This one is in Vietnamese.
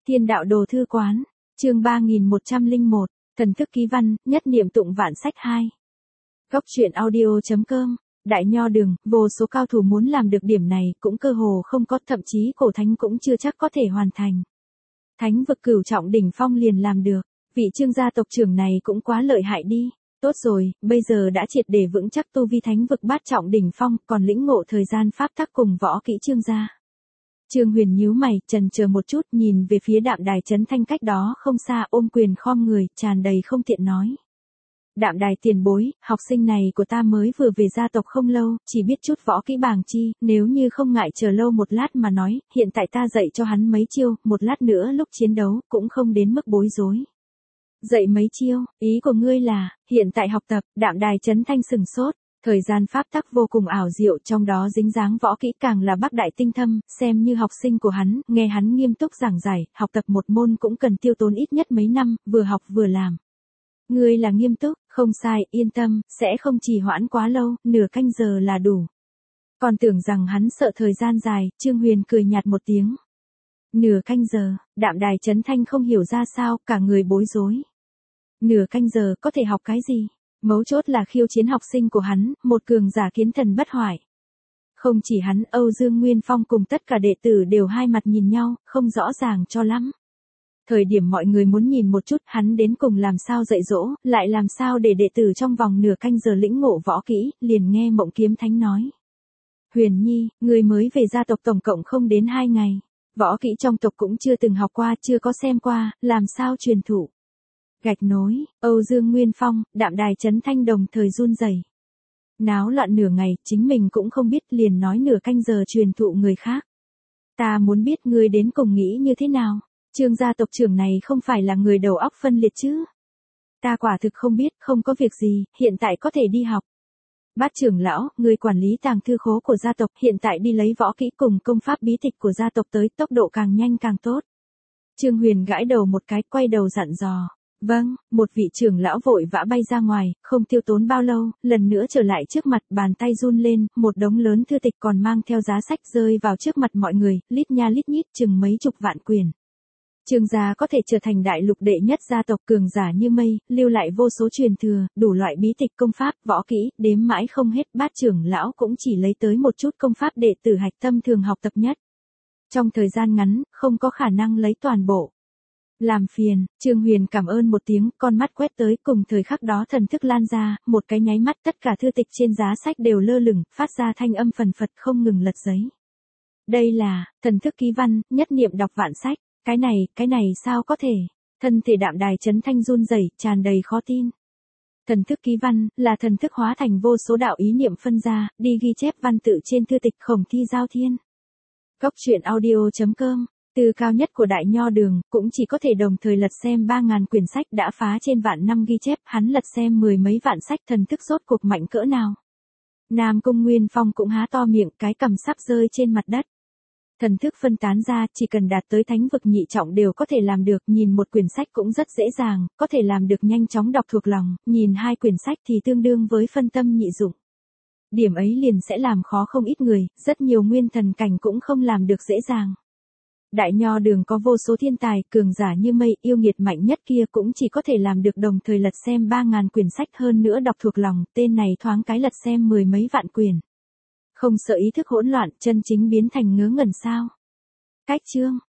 Thiên đạo đồ thư quán, chương 3101, thần thức ký văn, nhất niệm tụng vạn sách 2. Góc truyện audio.com, Đại Nho Đường, vô số cao thủ muốn làm được điểm này cũng cơ hồ không có, thậm chí cổ thánh cũng chưa chắc có thể hoàn thành. Thánh vực cửu trọng đỉnh phong liền làm được, vị Trương gia tộc trưởng này cũng quá lợi hại đi. Tốt rồi, bây giờ đã triệt để vững chắc tu vi thánh vực bát trọng đỉnh phong, còn lĩnh ngộ thời gian pháp tắc cùng võ kỹ Trương gia. Trương Huyền nhíu mày, chần chờ một chút, nhìn về phía Đạm Đài Chấn Thanh cách đó không xa, ôm quyền khom người, tràn đầy không tiện nói. Đạm Đài tiền bối, học sinh này của ta mới vừa về gia tộc không lâu, chỉ biết chút võ kỹ bàng chi, nếu như không ngại chờ lâu một lát mà nói, hiện tại ta dạy cho hắn mấy chiêu, một lát nữa lúc chiến đấu, cũng không đến mức bối rối. Dạy mấy chiêu, ý của ngươi là, hiện tại học tập, Đạm Đài Chấn Thanh sừng sốt. Thời gian pháp tắc vô cùng ảo diệu, trong đó dính dáng võ kỹ càng là bác đại tinh thâm, xem như học sinh của hắn, nghe hắn nghiêm túc giảng giải, học tập một môn cũng cần tiêu tốn ít nhất mấy năm, vừa học vừa làm. Ngươi là nghiêm túc, không sai, yên tâm, sẽ không trì hoãn quá lâu, nửa canh giờ là đủ. Còn tưởng rằng hắn sợ thời gian dài, Trương Huyền cười nhạt một tiếng. Nửa canh giờ, Đạm Đài Chấn Thanh không hiểu ra sao, cả người bối rối. Nửa canh giờ có thể học cái gì? Mấu chốt là khiêu chiến học sinh của hắn, một cường giả kiến thần bất hoại. Không chỉ hắn, Âu Dương Nguyên Phong cùng tất cả đệ tử đều hai mặt nhìn nhau, không rõ ràng cho lắm. Thời điểm mọi người muốn nhìn một chút hắn đến cùng làm sao dạy dỗ, lại làm sao để đệ tử trong vòng nửa canh giờ lĩnh ngộ võ kỹ, liền nghe Mộng Kiếm Thánh nói. Huyền Nhi, người mới về gia tộc tổng cộng không đến 2 ngày. Võ kỹ trong tộc cũng chưa từng học qua, chưa có xem qua, làm sao truyền thụ. Gạch nối, Âu Dương Nguyên Phong, Đạm Đài Chấn Thanh đồng thời run rẩy. Náo loạn nửa ngày, chính mình cũng không biết, liền nói nửa canh giờ truyền thụ người khác. Ta muốn biết ngươi đến cùng nghĩ như thế nào, Trương gia tộc trưởng này không phải là người đầu óc phân liệt chứ. Ta quả thực không biết, không có việc gì, hiện tại có thể đi học. Bát trưởng lão, người quản lý tàng thư khố của gia tộc, hiện tại đi lấy võ kỹ cùng công pháp bí tịch của gia tộc tới, tốc độ càng nhanh càng tốt. Trương Huyền gãi đầu một cái, quay đầu dặn dò. Vâng, một vị trưởng lão vội vã bay ra ngoài, không tiêu tốn bao lâu, lần nữa trở lại trước mặt, bàn tay run lên, một đống lớn thư tịch còn mang theo giá sách rơi vào trước mặt mọi người, lít nha lít nhít chừng mấy chục vạn quyển. Trương gia có thể trở thành đại lục đệ nhất gia tộc cường giả như mây, lưu lại vô số truyền thừa, đủ loại bí tịch công pháp, võ kỹ, đếm mãi không hết, Bát trưởng lão cũng chỉ lấy tới một chút công pháp đệ tử hạch tâm thường học tập nhất. Trong thời gian ngắn, không có khả năng lấy toàn bộ. Làm phiền, Trương Huyền cảm ơn một tiếng, con mắt quét tới, cùng thời khắc đó thần thức lan ra, một cái nháy mắt tất cả thư tịch trên giá sách đều lơ lửng, phát ra thanh âm phần phật không ngừng lật giấy. Đây là, thần thức ký văn, nhất niệm đọc vạn sách, cái này sao có thể, thân thể Đạm Đài Chấn Thanh run rẩy, tràn đầy khó tin. Thần thức ký văn, là thần thức hóa thành vô số đạo ý niệm phân ra, đi ghi chép văn tự trên thư tịch Khổng Thi Giao Thiên. Góc truyện audio.com, từ cao nhất của Đại Nho Đường, cũng chỉ có thể đồng thời lật xem 3.000 quyển sách đã phá trên vạn năm ghi chép, hắn lật xem 10 mấy vạn sách, thần thức rốt cuộc mạnh cỡ nào. Nam Cung Nguyên Phong cũng há to miệng, cái cằm sắp rơi trên mặt đất. Thần thức phân tán ra, chỉ cần đạt tới thánh vực nhị trọng đều có thể làm được, nhìn một quyển sách cũng rất dễ dàng, có thể làm được nhanh chóng đọc thuộc lòng, nhìn 2 quyển sách thì tương đương với phân tâm nhị dụng. Điểm ấy liền sẽ làm khó không ít người, rất nhiều nguyên thần cảnh cũng không làm được dễ dàng. Đại Nho Đường có vô số thiên tài, cường giả như mây, yêu nghiệt mạnh nhất kia cũng chỉ có thể làm được đồng thời lật xem 3.000 quyển sách, hơn nữa đọc thuộc lòng, tên này thoáng cái lật xem 10 mấy vạn quyển. Không sợ ý thức hỗn loạn, chân chính biến thành ngớ ngẩn sao? Cách chương,